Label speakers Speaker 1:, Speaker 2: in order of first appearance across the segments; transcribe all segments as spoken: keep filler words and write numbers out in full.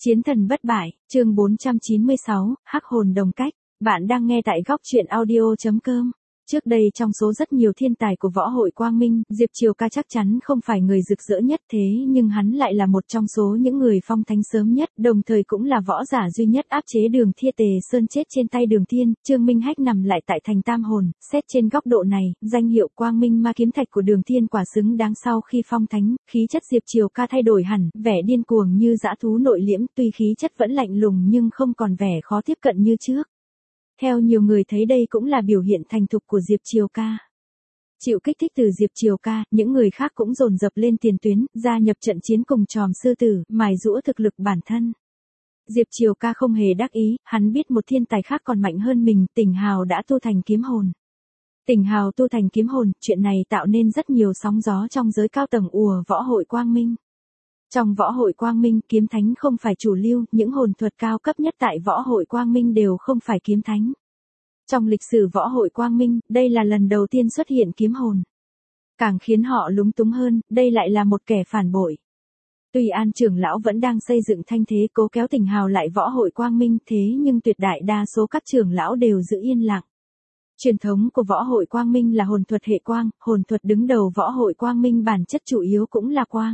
Speaker 1: Chiến thần bất bại, chương bốn trăm chín mươi sáu, Hắc hồn đồng cách. Bạn đang nghe tại góc truyện audio chấm com. Trước đây trong số rất nhiều thiên tài của võ hội Quang Minh, Diệp Triều Ca chắc chắn không phải người rực rỡ nhất, thế nhưng hắn lại là một trong số những người phong thánh sớm nhất, đồng thời cũng là võ giả duy nhất áp chế Đường Thia Tề Sơn chết trên tay Đường Thiên. Trương Minh Hách nằm lại tại thành Tam Hồn, xét trên góc độ này, danh hiệu Quang Minh Ma Kiếm Thạch của Đường Thiên quả xứng đáng. Sau khi phong thánh, khí chất Diệp Triều Ca thay đổi hẳn, vẻ điên cuồng như dã thú nội liễm, tuy khí chất vẫn lạnh lùng nhưng không còn vẻ khó tiếp cận như trước. Theo nhiều người thấy đây cũng là biểu hiện thành thục của Diệp Triều Ca. Chịu kích thích từ Diệp Triều Ca, những người khác cũng dồn dập lên tiền tuyến, gia nhập trận chiến cùng Tròm Sư Tử, mài giũa thực lực bản thân. Diệp Triều Ca không hề đắc ý, hắn biết một thiên tài khác còn mạnh hơn mình, Tỉnh Hào đã tu thành kiếm hồn. Tỉnh Hào tu thành kiếm hồn, chuyện này tạo nên rất nhiều sóng gió trong giới cao tầng ùa võ hội Quang Minh. Trong võ hội Quang Minh, kiếm thánh không phải chủ lưu, những hồn thuật cao cấp nhất tại võ hội Quang Minh đều không phải kiếm thánh. Trong lịch sử võ hội Quang Minh, đây là lần đầu tiên xuất hiện kiếm hồn. Càng khiến họ lúng túng hơn, đây lại là một kẻ phản bội. Tuy An trưởng lão vẫn đang xây dựng thanh thế cố kéo Tỉnh Hào lại võ hội Quang Minh, thế nhưng tuyệt đại đa số các trưởng lão đều giữ yên lặng. Truyền thống của võ hội Quang Minh là hồn thuật hệ quang, hồn thuật đứng đầu võ hội Quang Minh bản chất chủ yếu cũng là quang.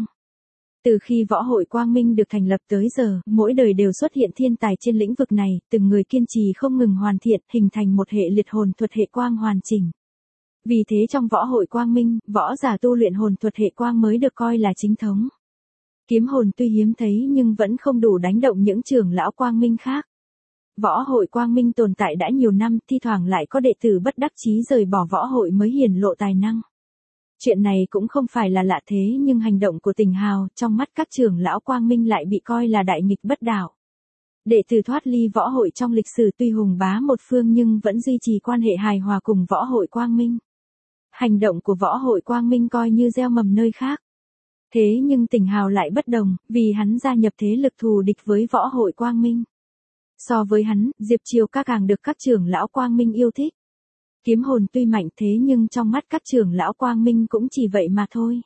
Speaker 1: Từ khi võ hội Quang Minh được thành lập tới giờ, mỗi đời đều xuất hiện thiên tài trên lĩnh vực này, từng người kiên trì không ngừng hoàn thiện, hình thành một hệ liệt hồn thuật hệ quang hoàn chỉnh. Vì thế trong võ hội Quang Minh, võ giả tu luyện hồn thuật hệ quang mới được coi là chính thống. Kiếm hồn tuy hiếm thấy nhưng vẫn không đủ đánh động những trưởng lão Quang Minh khác. Võ hội Quang Minh tồn tại đã nhiều năm, thi thoảng lại có đệ tử bất đắc chí rời bỏ võ hội mới hiển lộ tài năng. Chuyện này cũng không phải là lạ thế nhưng hành động của Tỉnh Hào trong mắt các trưởng lão Quang Minh lại bị coi là đại nghịch bất đạo. Đệ tử thoát ly võ hội trong lịch sử tuy hùng bá một phương nhưng vẫn duy trì quan hệ hài hòa cùng võ hội Quang Minh. Hành động của võ hội Quang Minh coi như gieo mầm nơi khác. Thế nhưng Tỉnh Hào lại bất đồng, vì hắn gia nhập thế lực thù địch với võ hội Quang Minh. So với hắn, Diệp Triều Ca càng được các trưởng lão Quang Minh yêu thích. Kiếm hồn tuy mạnh thế nhưng trong mắt các trưởng lão Quang Minh cũng chỉ vậy mà thôi.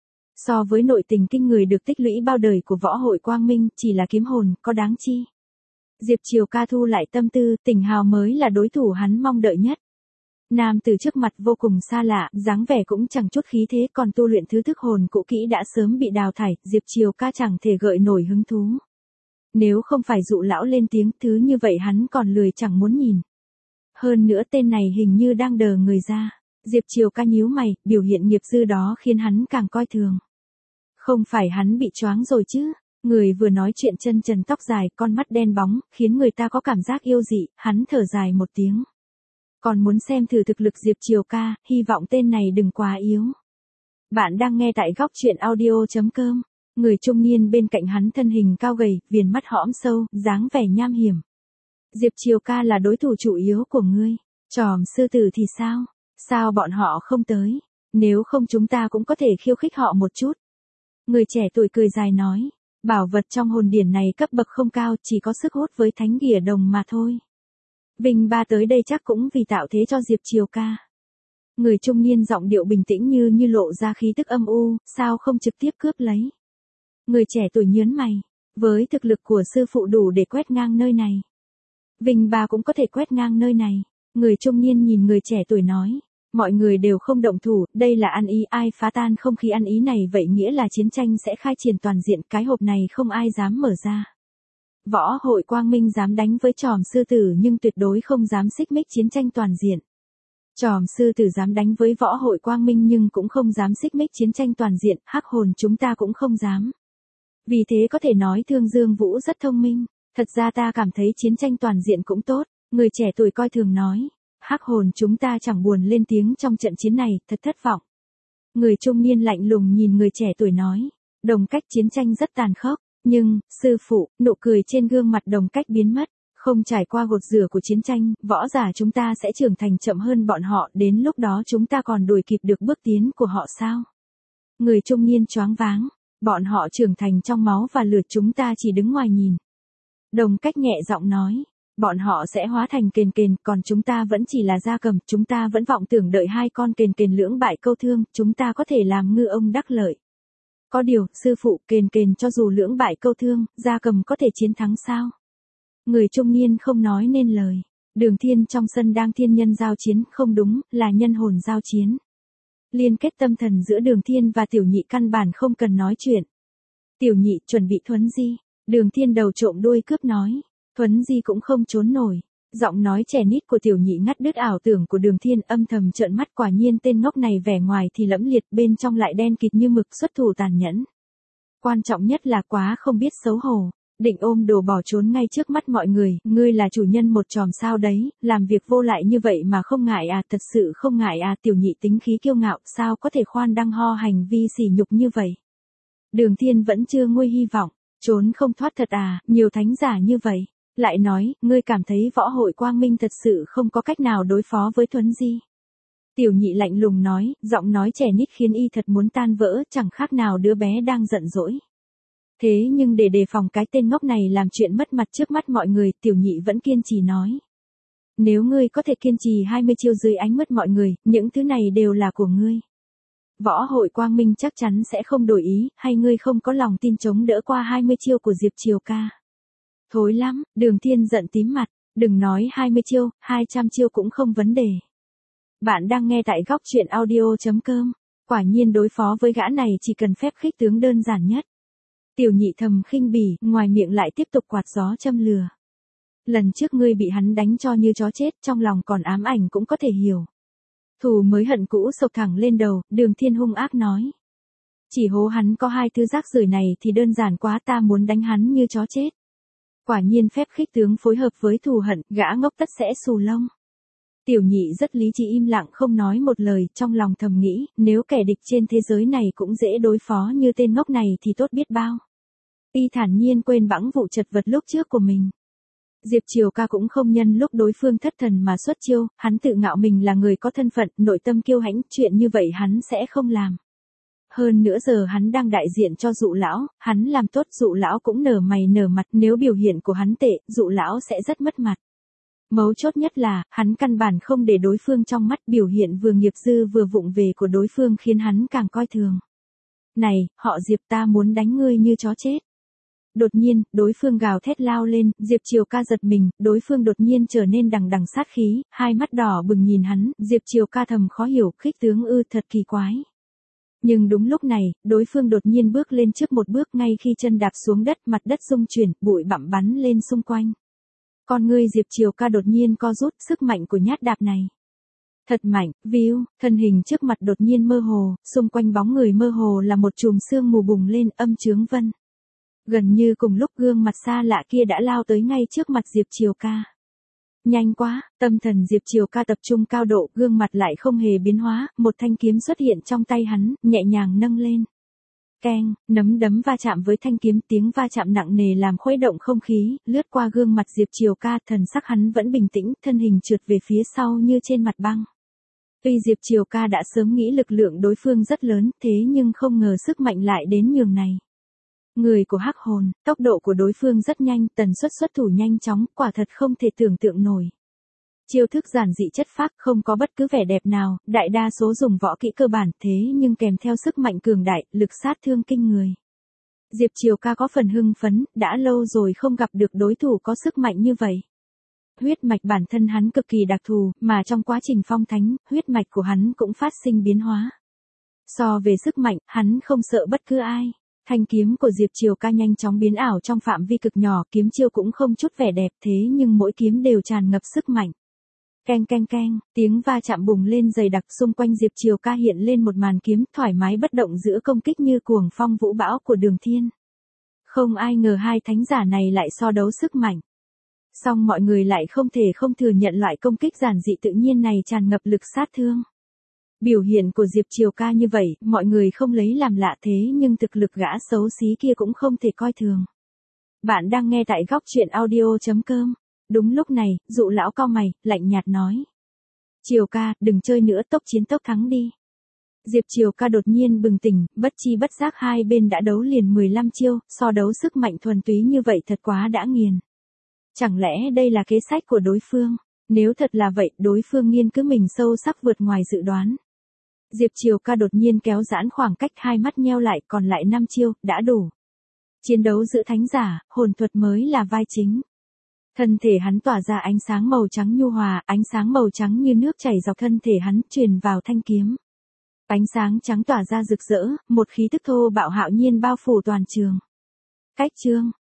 Speaker 1: So với nội tình kinh người được tích lũy bao đời của võ hội Quang Minh, chỉ là kiếm hồn, có đáng chi. Diệp Triều Ca thu lại tâm tư, Tỉnh Hào mới là đối thủ hắn mong đợi nhất. Nam từ trước mặt vô cùng xa lạ, dáng vẻ cũng chẳng chút khí thế, còn tu luyện thứ thức hồn cũ kỹ đã sớm bị đào thải, Diệp Triều Ca chẳng thể gợi nổi hứng thú. Nếu không phải dụ lão lên tiếng, thứ như vậy hắn còn lười chẳng muốn nhìn. Hơn nữa tên này hình như đang đờ người ra. Diệp Triều Ca nhíu mày, biểu hiện nghiệp dư đó khiến hắn càng coi thường. Không phải hắn bị choáng rồi chứ? Người vừa nói chuyện chân trần tóc dài, con mắt đen bóng, khiến người ta có cảm giác yêu dị, hắn thở dài một tiếng. Còn muốn xem thử thực lực Diệp Triều Ca, hy vọng tên này đừng quá yếu. Bạn đang nghe tại góc truyện audio chấm com. Người trung niên bên cạnh hắn thân hình cao gầy, viền mắt hõm sâu, dáng vẻ nham hiểm. Diệp Triều Ca là đối thủ chủ yếu của ngươi. Tròm Sư Tử thì sao? Sao bọn họ không tới? Nếu không chúng ta cũng có thể khiêu khích họ một chút. Người trẻ tuổi cười dài nói. Bảo vật trong hồn điển này cấp bậc không cao, chỉ có sức hút với thánh ghìa đồng mà thôi. Vinh Ba tới đây chắc cũng vì tạo thế cho Diệp Triều Ca. Người trung niên giọng điệu bình tĩnh như như lộ ra khí tức âm u, sao không trực tiếp cướp lấy? Người trẻ tuổi nhớn mày. Với thực lực của sư phụ đủ để quét ngang nơi này. Vinh Ba cũng có thể quét ngang nơi này. Người trung niên nhìn người trẻ tuổi nói. Mọi người đều không động thủ, đây là ăn ý, ai phá tan không khí ăn ý này vậy nghĩa là chiến tranh sẽ khai triển toàn diện, cái hộp này không ai dám mở ra. Võ hội Quang Minh dám đánh với Tròm Sư Tử nhưng tuyệt đối không dám xích mích chiến tranh toàn diện. Tròm Sư Tử dám đánh với võ hội Quang Minh nhưng cũng không dám xích mích chiến tranh toàn diện, Hắc hồn chúng ta cũng không dám. Vì thế có thể nói Thương Dương Vũ rất thông minh. Thật ra ta cảm thấy chiến tranh toàn diện cũng tốt, người trẻ tuổi coi thường nói. Hắc hồn chúng ta chẳng buồn lên tiếng trong trận chiến này, thật thất vọng. Người trung niên lạnh lùng nhìn người trẻ tuổi nói. Đồng cách chiến tranh rất tàn khốc, nhưng, sư phụ, nụ cười trên gương mặt Đồng Cách biến mất. Không trải qua gột rửa của chiến tranh, võ giả chúng ta sẽ trưởng thành chậm hơn bọn họ, đến lúc đó chúng ta còn đuổi kịp được bước tiến của họ sao? Người trung niên choáng váng. Bọn họ trưởng thành trong máu và lửa, chúng ta chỉ đứng ngoài nhìn. Đồng Cách nhẹ giọng nói. Bọn họ sẽ hóa thành kền kền, còn chúng ta vẫn chỉ là gia cầm, chúng ta vẫn vọng tưởng đợi hai con kền kền lưỡng bại câu thương, chúng ta có thể làm ngư ông đắc lợi. Có điều, sư phụ kền kền cho dù lưỡng bại câu thương, gia cầm có thể chiến thắng sao? Người trung niên không nói nên lời. Đường Thiên trong sân đang thiên nhân giao chiến, không đúng, là nhân hồn giao chiến. Liên kết tâm thần giữa Đường Thiên và Tiểu Nhị căn bản không cần nói chuyện. Tiểu Nhị chuẩn bị thuấn di. Đường Thiên đầu trộm đuôi cướp nói. Thuấn di cũng không trốn nổi. Giọng nói trẻ nít của Tiểu Nhị ngắt đứt ảo tưởng của Đường Thiên, âm thầm trợn mắt, quả nhiên tên ngốc này vẻ ngoài thì lẫm liệt, bên trong lại đen kịt như mực, xuất thủ tàn nhẫn. Quan trọng nhất là quá không biết xấu hổ. Định ôm đồ bỏ trốn ngay trước mắt mọi người, ngươi là chủ nhân một chòm sao đấy, làm việc vô lại như vậy mà không ngại à, thật sự không ngại à. Tiểu Nhị tính khí kiêu ngạo, sao có thể khoan đăng ho hành vi sỉ nhục như vậy. Đường Thiên vẫn chưa nguôi hy vọng, trốn không thoát thật à, nhiều thánh giả như vậy. Lại nói, ngươi cảm thấy võ hội quang minh thật sự không có cách nào đối phó với thuấn di. Tiểu Nhị lạnh lùng nói, giọng nói trẻ nít khiến y thật muốn tan vỡ, chẳng khác nào đứa bé đang giận dỗi. Thế nhưng để đề phòng cái tên ngốc này làm chuyện mất mặt trước mắt mọi người, Tiểu Nhị vẫn kiên trì nói. Nếu ngươi có thể kiên trì hai mươi chiêu dưới ánh mắt mọi người, những thứ này đều là của ngươi. Võ hội quang minh chắc chắn sẽ không đổi ý, hay ngươi không có lòng tin chống đỡ qua hai mươi chiêu của Diệp Triều Ca. Thối lắm, Đường Thiên giận tím mặt, đừng nói hai mươi chiêu, hai trăm chiêu cũng không vấn đề. Bạn đang nghe tại góc truyện audio chấm com, quả nhiên đối phó với gã này chỉ cần phép khích tướng đơn giản nhất. Tiểu Nhị thầm khinh bỉ, ngoài miệng lại tiếp tục quạt gió châm lừa. Lần trước ngươi bị hắn đánh cho như chó chết, trong lòng còn ám ảnh cũng có thể hiểu. Thù mới hận cũ sộc thẳng lên đầu, Đường Thiên hung ác nói. Chỉ hố hắn có hai thứ rác rưởi này thì đơn giản quá, ta muốn đánh hắn như chó chết. Quả nhiên phép khích tướng phối hợp với thù hận, gã ngốc tất sẽ xù lông. Tiểu Nhị rất lý trí im lặng không nói một lời, trong lòng thầm nghĩ, nếu kẻ địch trên thế giới này cũng dễ đối phó như tên ngốc này thì tốt biết bao. Y thản nhiên quên bẵng vụ chật vật lúc trước của mình. Diệp Triều Ca cũng không nhân lúc đối phương thất thần mà xuất chiêu, hắn tự ngạo mình là người có thân phận, nội tâm kiêu hãnh, chuyện như vậy hắn sẽ không làm. Hơn nữa giờ hắn đang đại diện cho Dụ lão, hắn làm tốt Dụ lão cũng nở mày nở mặt, nếu biểu hiện của hắn tệ, Dụ lão sẽ rất mất mặt. Mấu chốt nhất là, hắn căn bản không để đối phương trong mắt, biểu hiện vừa nghiệp dư vừa vụng về của đối phương khiến hắn càng coi thường. Này, họ Diệp, ta muốn đánh ngươi như chó chết. Đột nhiên, đối phương gào thét lao lên, Diệp Triều Ca giật mình, đối phương đột nhiên trở nên đằng đằng sát khí, hai mắt đỏ bừng nhìn hắn, Diệp Triều Ca thầm khó hiểu, khích tướng ư, thật kỳ quái. Nhưng đúng lúc này, đối phương đột nhiên bước lên trước một bước, ngay khi chân đạp xuống đất, mặt đất rung chuyển, bụi bặm bắn lên xung quanh. Con ngươi Diệp Triều Ca đột nhiên co rút, sức mạnh của nhát đạp này. Thật mạnh, víu, thân hình trước mặt đột nhiên mơ hồ, xung quanh bóng người mơ hồ là một chùm sương mù bùng lên, âm chướng vân. Gần như cùng lúc gương mặt xa lạ kia đã lao tới ngay trước mặt Diệp Triều Ca. Nhanh quá, tâm thần Diệp Triều Ca tập trung cao độ, gương mặt lại không hề biến hóa, một thanh kiếm xuất hiện trong tay hắn, nhẹ nhàng nâng lên. Keng, nắm đấm va chạm với thanh kiếm, tiếng va chạm nặng nề làm khuấy động không khí, lướt qua gương mặt Diệp Triều Ca, thần sắc hắn vẫn bình tĩnh, thân hình trượt về phía sau như trên mặt băng. Tuy Diệp Triều Ca đã sớm nghĩ lực lượng đối phương rất lớn, thế nhưng không ngờ sức mạnh lại đến nhường này. Người của hắc hồn, tốc độ của đối phương rất nhanh, tần suất xuất thủ nhanh chóng, quả thật không thể tưởng tượng nổi. Chiêu thức giản dị chất phác, không có bất cứ vẻ đẹp nào, đại đa số dùng võ kỹ cơ bản, thế nhưng kèm theo sức mạnh cường đại, lực sát thương kinh người. Diệp Triều Ca có phần hưng phấn, đã lâu rồi không gặp được đối thủ có sức mạnh như vậy. Huyết mạch bản thân hắn cực kỳ đặc thù, mà trong quá trình phong thánh, huyết mạch của hắn cũng phát sinh biến hóa. So về sức mạnh, hắn không sợ bất cứ ai. Thanh kiếm của Diệp Triều Ca nhanh chóng biến ảo trong phạm vi cực nhỏ, kiếm chiêu cũng không chút vẻ đẹp, thế nhưng mỗi kiếm đều tràn ngập sức mạnh. Keng keng keng, tiếng va chạm bùng lên dày đặc, xung quanh Diệp Triều Ca hiện lên một màn kiếm thoải mái bất động giữa công kích như cuồng phong vũ bão của Đường Thiên. Không ai ngờ hai thánh giả này lại so đấu sức mạnh. Song mọi người lại không thể không thừa nhận loại công kích giản dị tự nhiên này tràn ngập lực sát thương. Biểu hiện của Diệp Triều Ca như vậy, mọi người không lấy làm lạ, thế nhưng thực lực gã xấu xí kia cũng không thể coi thường. Bạn đang nghe tại góc truyện audio chấm com. Đúng lúc này, Dụ lão cau mày, lạnh nhạt nói. Triều Ca, đừng chơi nữa, tốc chiến tốc thắng đi. Diệp Triều Ca đột nhiên bừng tỉnh, bất chi bất giác hai bên đã đấu liền mười lăm chiêu, so đấu sức mạnh thuần túy như vậy thật quá đã nghiền. Chẳng lẽ đây là kế sách của đối phương? Nếu thật là vậy, đối phương nghiên cứu mình sâu sắc vượt ngoài dự đoán. Diệp Triều Ca đột nhiên kéo giãn khoảng cách, hai mắt nheo lại, còn lại năm chiêu, đã đủ. Chiến đấu giữa thánh giả, hồn thuật mới là vai chính. Thân thể hắn tỏa ra ánh sáng màu trắng nhu hòa, ánh sáng màu trắng như nước chảy dọc thân thể hắn, truyền vào thanh kiếm. Ánh sáng trắng tỏa ra rực rỡ, một khí tức thô bạo hạo nhiên bao phủ toàn trường. Cách chương